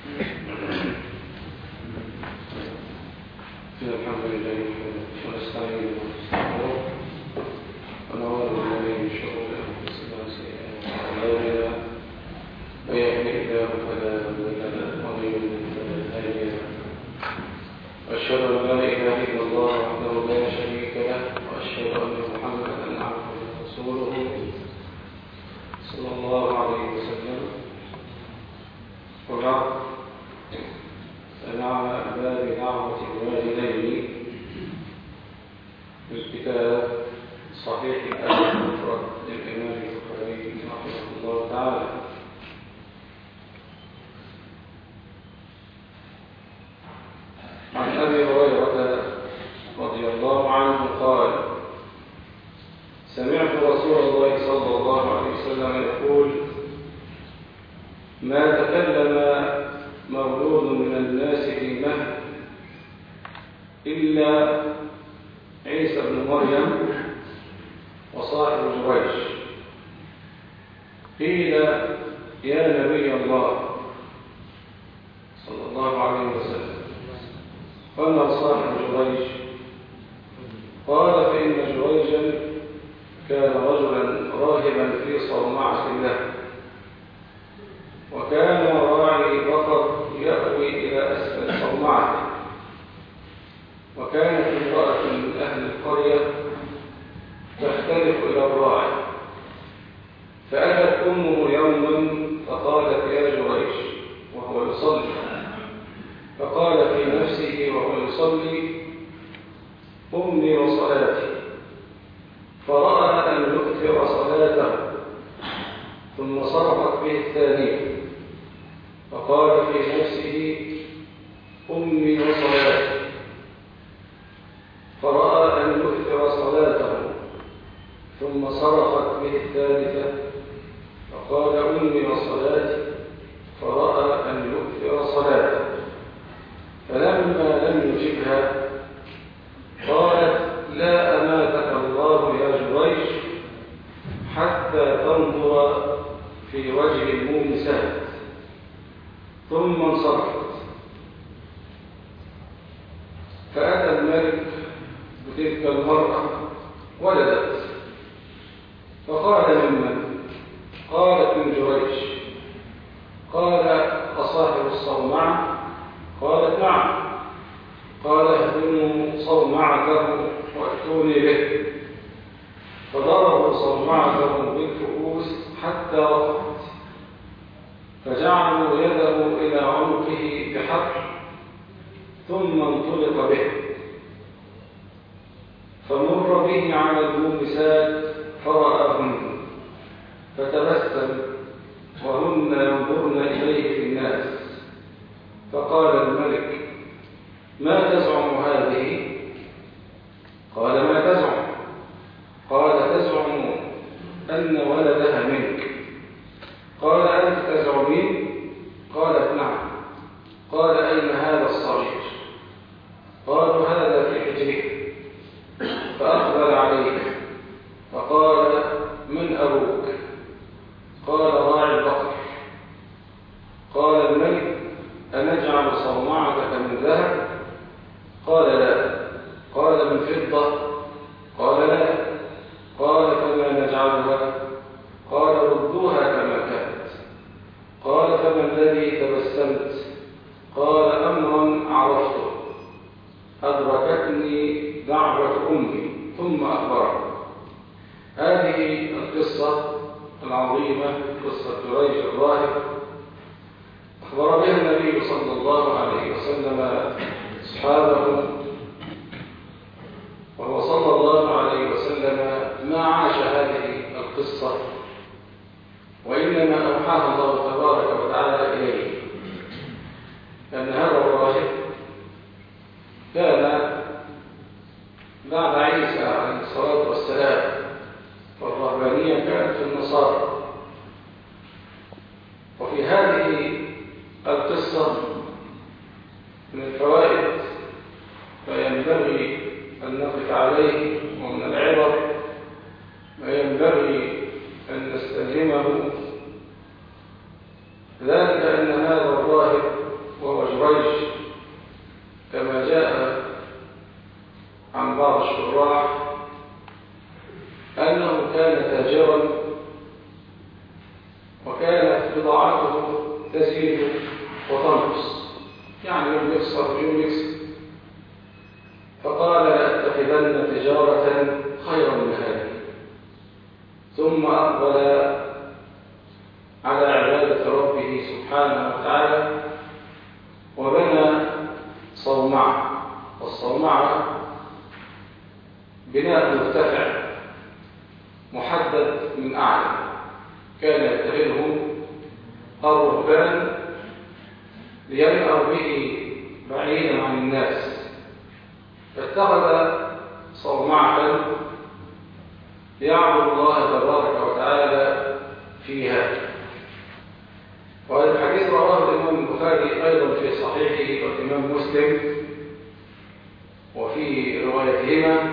الحمد لله ونستعينه ونستغفره ونعوذ بالله من شرور انفسنا وسيئات اعمالنا من يهده الله فلا مضل له ومن يضلل فلا هادي له واشهد ان لا اله الا الله وحده لا شريك له واشهد ان محمدا عبده ورسوله صلى الله عليه وسلم وبعد فمع باب دعوة الوالدين من كتاب صحيح الأدب المفرد للإمام البخاري رحمه الله تعالى. عن أبي هريرة رضي الله عنه قال: سمعت رسول الله صلى الله عليه وسلم يقول: ما تكلم مولود من الناس في المهد إلا عيسى بن مريم وصاحب جريج. قيل: يا نبي الله صلى الله عليه وسلم، فما صاحب جريج؟ قال: فإن جريجا كان رجلا راهبا في صومعة له، وكان راعي بقر يأوي إلى أسفل صومعته، وكانت امرأة من أهل القرية تختلف إلى الراعي، فأتت أمه يوما فقالت: يا جريج، وهو يصلي، فقال في نفسه وهو يصلي: أمي وصلاتي، فرأى أن يكثر صلاته، ثم صرفت به الثانية، فقال في نفسه: أمي وصلاتي، فرأى أن يكثر صلاته، ثم صرفت به الثالثة، فقال: أمي وصلاتي، فرأى أن يكثر صلاته، فلما لم يجبها قالت: لا أماتك الله يا جريج حتى تنظر في وجه المومسات، ثم انصرفت. فأتى الملك بتلك المرأة ولدت، فقال: ممن؟ قالت: من جريج. قال: أصاحب الصومعة؟ قالت: نعم. قال: اهدموا صومعته وأتوني به. فضربوا صومعته بالفؤوس حتى وقعت، فجعلوا يده إلى عنقه بحبل، ثم انطلق به، فمر به على المومسات فرآهن، فتبسم وهن ينظرن إليه في الناس، فقال الملك: ما تزعم هذه؟ قال: ما تزعم؟ قال: تزعم أن ولدها منك. قال: أنت تزعمين؟ قالت: نعم. قال: أين هذا الصغير؟ قالوا: هذا في حجره. فأقبل عليه فقال: من أبوك؟ قال: راعي البقر. قال الملك: أنجعل صومعتك من ذهب؟ قال: لا. قال: من فضة؟ قال: لا. قال: فما نجعلها؟ قال: ردوها كما كانت. قال: فما الذي تبسمت؟ قال: أمرا عرفته، أدركتني دعوة أمي ثم أخبرني. هذه القصة العظيمة، قصة جريج الراهب، أخبر بها النبي صلى الله عليه وسلم أصحابه، وهو صلى الله عليه وسلم ما عاش هذه القصة، وإنما أوحاها الله تبارك وتعالى إليه، لأن هذا الراهب كان بعد عيسى عليه الصلاة والسلام، والرهبانية كانت في النصارى. وفي هذه القصة من الفوائد فينبغي أن نقف عليه، ومن العبر ما ينبغي أن نستلهمه، ذلك أن هذا الراهب جريج كما جاء عن بعض الشراح أنه كان تاجرا وكانت بضاعته تزيد وتنقص، يعني يوم يخسر ويوم يكسب، فقال لأتخذن تجارة خيرا من هذه، ثم أقبل على عبادة ربه سبحانه وتعالى وبنى صومعة. والصومعة بناء مرتفع محدد من أعلى، كان يتخذه الرهبان لينأوا به بعيدا عن الناس، فاتخذ صومعة يعبد الله تبارك وتعالى فيها. وهذا الحديث رواه الإمام البخاري أيضا في صحيحه والإمام مسلم، وفي روايتهما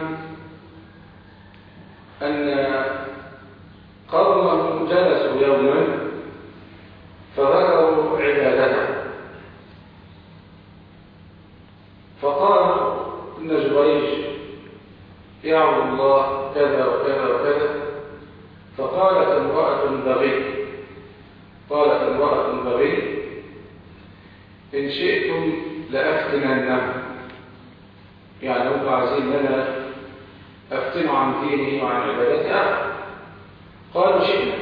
أن قومهم جلسوا يوما فذكروا عبادته، فقالوا إن جريج يعبد الله كذا وكذا وكذا. فقالت امرأة بغي إن شئتم لأفتننه، يعني هم عايزين لنا أفتنوا عن دينه وعن عبادته. قالوا شئنا،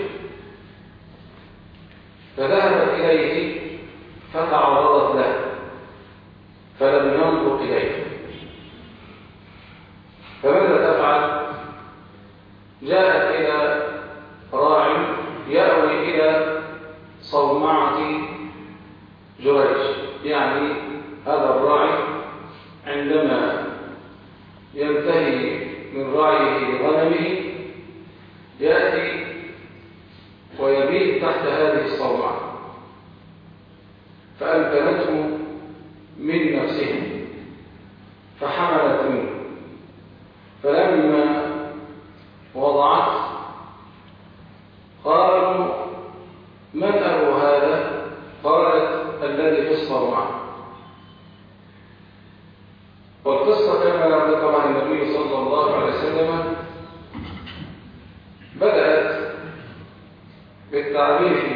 فذهبت إليه فتعرضت له فلم ينظر إليه، فماذا تفعل؟ جاءت إلى راع يأوي إلى صومعة جريج، يعني هذا الراعي عندما ينتهي من رعيه لغنمه يأتي ويبيت تحت هذه الصومعة، فأمكنته من نفسه فحملت منه، فلما وضعت قالوا من أبو هذا؟ قالت الذي في الصومعة. والقصة كما ذكرها النبي صلى الله عليه وسلم بدأت بالتعريف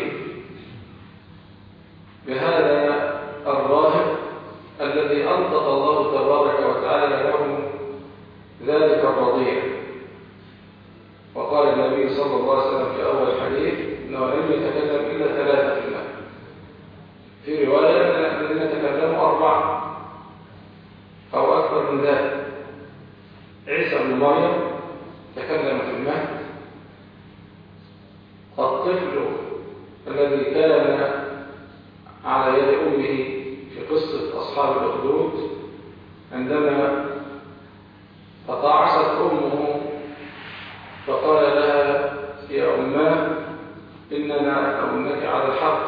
بهذا الراهب الذي أنطق الله تبارك وتعالى له ذلك الرضيع، وقال النبي صلى الله عليه وسلم في أول الحديث إنه لم يتكلم إلا 3 في الماء، في رواية الذين يتكلموا 4 أو أكثر من ذلك. عيسى بن مريم تكلم في المهد، الطفل الذي كان على يد أمه في قصة أصحاب الأخدود عندما تقاعست أمه فقال لها يا أماه إننا أو إنك على الحق.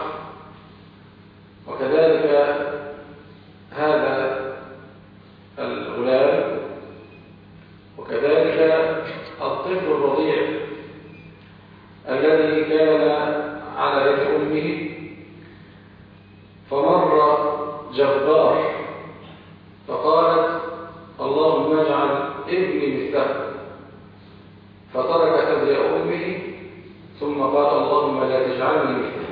وكذلك هذا الغلام، وكذلك الطفل الرضيع الذي كان على يد أمه، فمر جبار فقالت اللهم اجعل ابني مثله، فترك ثدي أمه ثم قال اللهم لا تجعلني مثله.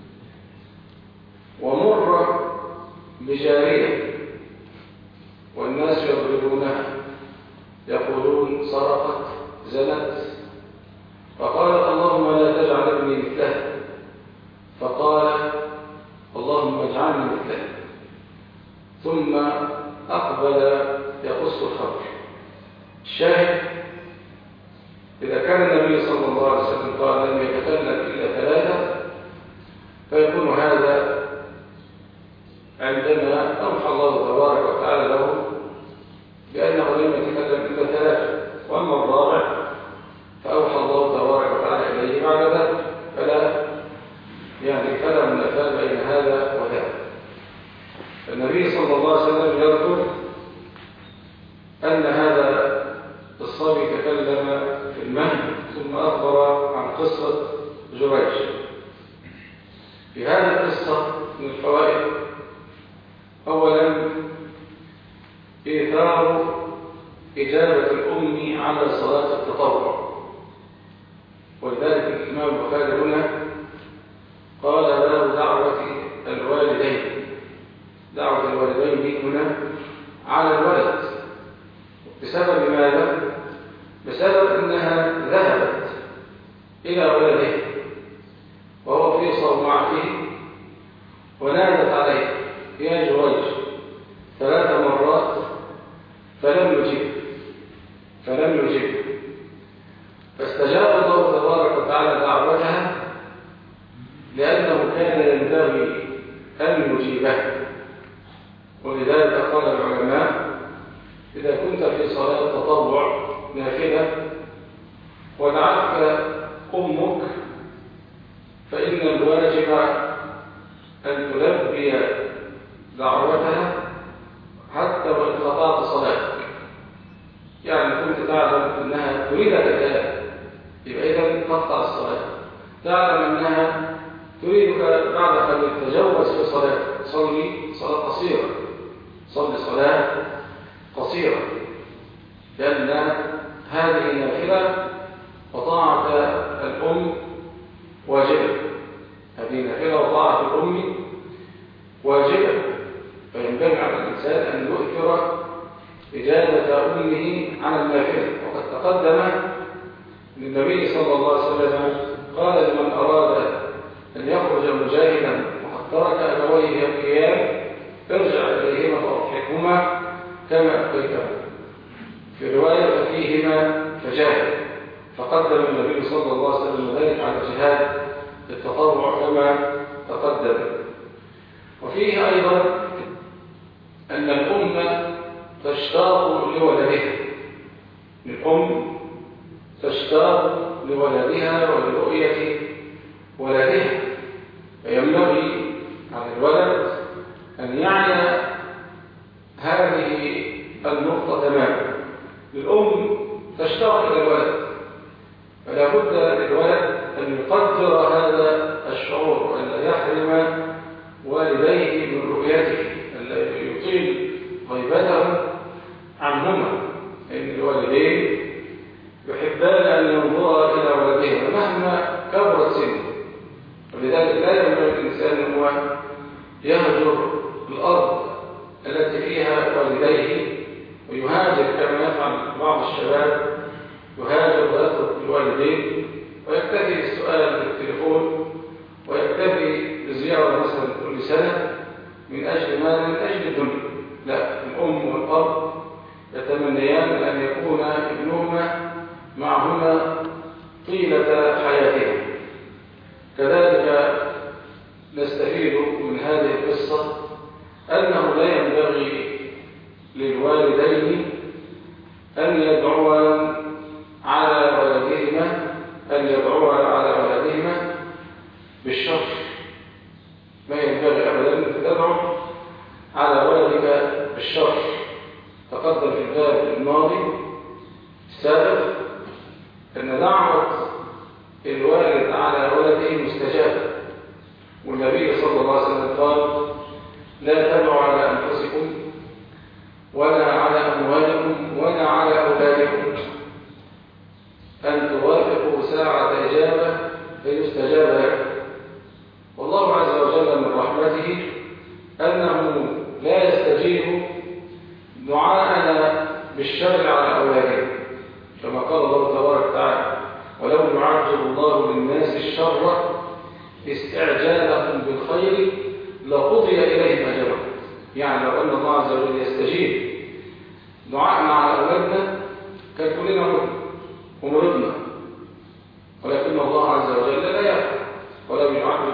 ومر بجارية والناس يضربونها يقولون سرقت زنت، فقالت اللهم لا تجعل ابني مثله، فقال اللهم اجعلني مثله، ثم أقبل يقص الخمر. الشاهد إذا كان النبي صلى الله عليه وسلم قال لم يتكلم إلا 3، فيكون هذا عندما أوحى الله تبارك وتعالى له بأنه لم يتكلم إلا 3، وأما الرابع فأوحى الله تبارك وتعالى إليه بعد ذلك، فلا منافاة بين هذا وذاك. النبي صلى الله عليه وسلم يذكر أن هذا الصبي تكلم في المهد ثم أخبر عن قصة جريج. في هذه القصة من الفوائد أولا إيثار إجابة الأم على صلاة التطوع، ولذلك الإمام البخاري هنا قال باب دعوة الوالدين. دعوة الوالدين هنا على الولد بسبب ماذا؟ بسبب أنها ذهبت إلى ولده وهو في صومعته ونادت عليه يا جريج 3 مرات فلم يجب، فاستجاب الله تبارك وتعالى دعوتها لأنه كان ينبغي أن يجيبه. ولذلك قال العلماء إذا كنت في صلاة تطوع نافلة ودعتك أمك فإن الواجب أن تلبي دعوتها حتى وإن قطعت صلاتك. يعني كنت تعلم أنها تريدك الآن، يبقى إذا تقطع الصلاة. تعلم أنها تريدك بعد أن تتجوز في صلاتك، صلي صلاة قصيرة، صلي صلاة قصيرة، لأن هذه نافلة وطاعة الأم واجبة. هذه نافلة وطاعة الأم واجبة، فينبغي على الإنسان أن يؤثر إجابة أمه على النافلة. وقد تقدم للنبي صلى الله عليه وسلم قال لمن أراد أن يخرج مجاهدا وقد ترك أبويه يبكيان ارجع إليهما فأضحكهما كما أبقيتهما. في رواية ففيهما فجاهد، فقدم النبي صلى الله عليه وسلم ذلك على جهاد التطوع كما تقدم. وفيه أيضا أن الأم تشتاق لولدها، الأم تشتاق لولدها ولرؤية ولدها، فينبغي على الولد أن يعي هذه النقطة تماما. الأم تشتاق إلى الولد، فلا بد للولد أن يقدر هذا الشعور وأن لا يحرم والديه من رؤيته، أن لا يطيل غيبته عنهما، إن الوالدين يحبان أن ينظر إلى ولدهما مهما كبرت سنه. ولذلك لا ينبغي الإنسان هو يهجر الأرض التي فيها والديه ويهاجر كما يفعل بعض الشباب، يهاجر ويترك الوالدين ويكتفي بالسؤال بالتليفون ويكتفي بالزيارة مثلا كل سنة من أجل ماذا؟ من أجل الدنيا. لا، الأم والأب يتمنيان أن يكون ابنهما معهما طيلة حياتهم. كذلك نستفيد من هذه القصة أنه لا ينبغي للوالدين أن يدعوا على ولدهما بالشر. ما ينبغي أبدا أن تدعو على ولدك بالشر. تقدم في الباب الماضي السابق أن دعوة الوالد على ولده مستجابة، والنبي صلى الله عليه وسلم قال لا تدعوا على أنفسكم ولا على أموالكم ولا على أولادكم أن توافقوا ساعة إجابة فيستجاب لكم. والله عز وجل من رحمته أنه لا يستجيب دعاءنا بالشر على أولادنا، كما قال الله تبارك وتعالى ولو يعجل الله للناس الشر استعجالهم بالخير لقضي إليهم أجلهم. يعني لو أن الله عز وجل يستجيب دعاءنا على أولادنا كان كلنا ومرضنا، ولكن الله عز وجل لا يفعل. ولو يعجل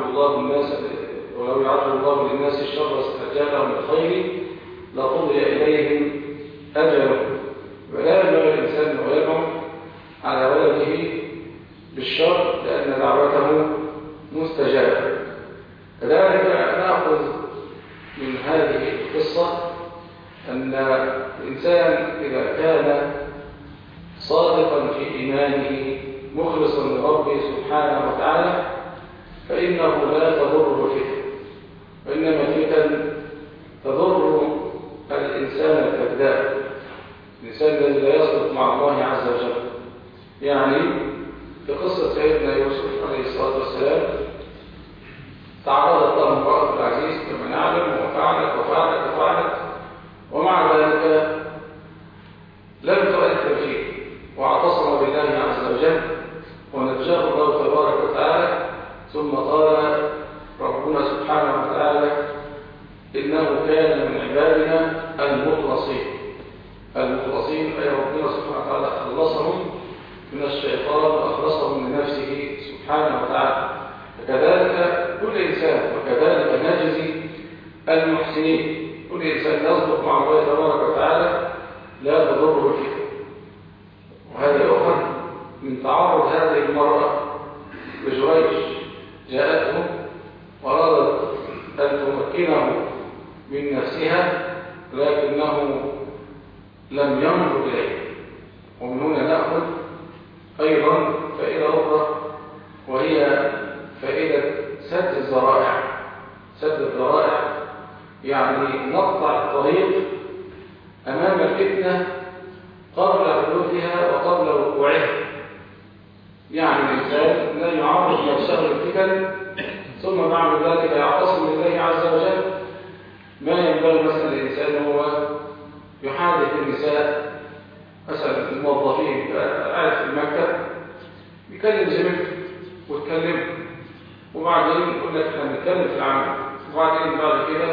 الله للناس الشر استعجالهم بالخير لقضي إليهم أجلهم. ولا ينبغي الإنسان أن يدعو على ولده بالشر لأن دعوته مستجابة. كذلك نأخذ من هذه القصة أن الإنسان إذا كان صادقا في إيمانه مخلصا لربه سبحانه وتعالى فإنه لا تضره فتنة، وإنما الفتن تضر سبحانه وتعالى إنه كان من عبادنا المخلصين. المخلصين أي ربنا سبحانه وتعالى خلصهم من الشيطان وأخلصهم لنفسه سبحانه وتعالى. فكذلك كل إنسان، وكذلك نجزي المحسنين. كل إنسان يصدق مع الله تبارك وتعالى لا تضره الفتن. وهذا يؤخذ من تعرض هذه المرأة لجريج، جاءته وأرادت أن تمكنه من نفسها لكنه لم ينظر إليه. ومن هنا نأخذ أيضا فائدة أخرى، وهي فائدة سد الذرائع. سد الذرائع يعني نقطع الطريق أمام الفتنة قبل حدوثها وقبل وقوعها. يعني الإنسان لا يعرض نفسه للفتن ثم بعد ذلك يعتصم بالله عز وجل. ما ينبغي مثلا الإنسان هو يحادث النساء، مثلا الموظفين قاعد في المكتب بيكلم زميلته وتكلم، وبعدين يقول لك احنا بنتكلم في العمل، وبعدين بعد كده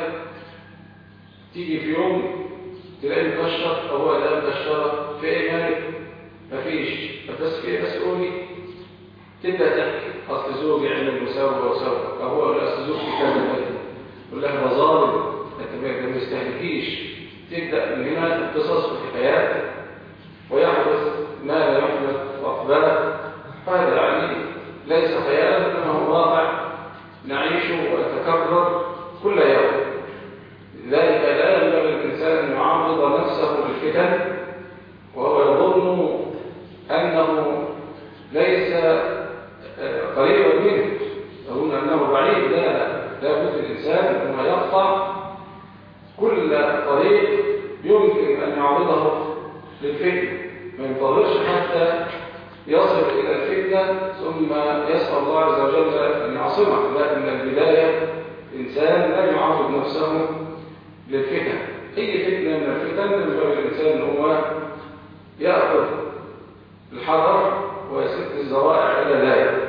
تيجي في يوم تلاقي مكشر او هو لا مكشره في ايه مالك؟ مفيش. بس في ايه؟ بس قولي. تبدا تحكي اصل زوجي عمل وسوى وسوى، او هو يقول اصل زوجتي كذا كذا، يقول لها ده ظالم، انت ما تستهلكيش. تبدا من هنا القصص والحكايات ويحدث ما لا يحدث واقبله. هذا يعني ليس خيالا، انما هو واقع نعيشه ويتكرر كل يوم. لذلك لا ينبغي الانسان ان يعرض نفسه للفتن وهو يظن انه ليس قريبا منه، يظن انه بعيد. لا بد الانسان ان يقطع كل طريق يمكن ان يعرضه للفتنه، ما ينتظرش حتى يصل الى الفتنه ثم يسال الله عز وجل ان يعصمه. لا، من البدايه الانسان لا يعرض نفسه للفتن. اي فتنه من الفتن ينبغي الانسان ان هو ياخذ الحذر ويسد الذرائع الى ذلك.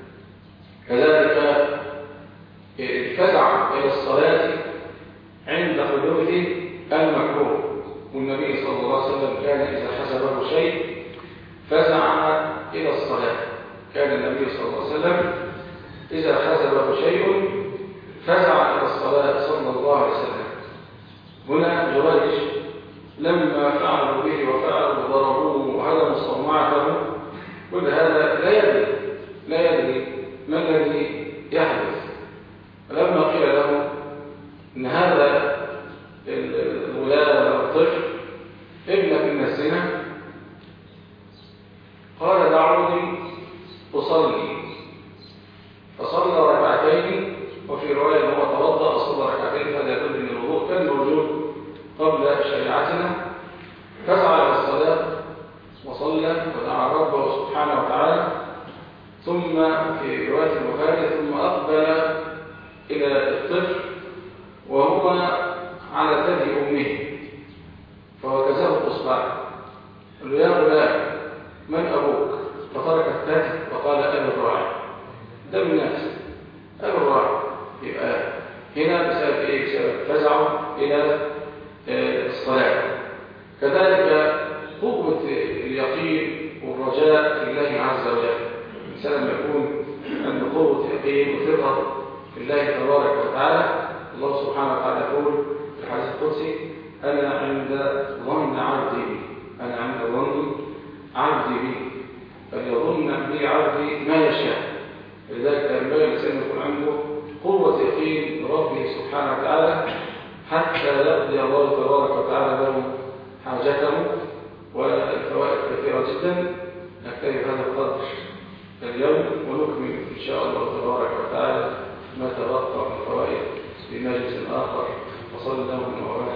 كذلك الفزع الى الصلاه عند حدوث المكروه. والنبي صلى الله عليه وسلم كان اذا حسبه شيء فزع الى الصلاه. كان النبي صلى الله عليه وسلم اذا حسبه شيء فزع الى الصلاه صلى الله عليه وسلم. هنا جريج لما فعلوا به وفعلوا وضربوه وهدموا صومعته، كل هذا لا يدري ما الذي يحدث. فلما قيل له ان هذا الغلام الطفل ابنك من الزنا، قال دعوني اصلي. فصلى ركعتين، وفي روايه انه توضا وصلى ركعتين، هذا يدل ان الوضوء كان موجود قبل شريعتنا. فسعى الى الصلاه وصلى ودعا ربه سبحانه وتعالى، ثم في روايه البخاري ثم اقبل الى الطفل وهو على ثدي امه فوكزه باصبعه، قال له يا غلام من ابوك؟ فترك الثدي وقال ابي الراعي. ده من نفسه ابي الراعي. يبقى هنا بسبب ايه؟ بسبب فزعه الى الصلاه. كذلك قوه اليقين والرجاء في الله عز وجل. الانسان يكون عنده قوه يقين وثقه في الله تبارك وتعالى. الله سبحانه وتعالى يقول في الحديث القدسي انا عند ظن عبدي بي. انا عند ظن عبدي بي، فليظن بي عبدي ما يشاء. لذلك ينبغي الانسان يكون عنده قوه يقين بربه سبحانه وتعالى حتى يقضي الله تبارك وتعالى له حاجته. والفوائد كثيره جدا. نكتفي بهذا القدر اليوم ونكمل ان شاء الله تبارك وتعالى ما تبقى من فوائد في مجلس اخر. وصلى الله وسلم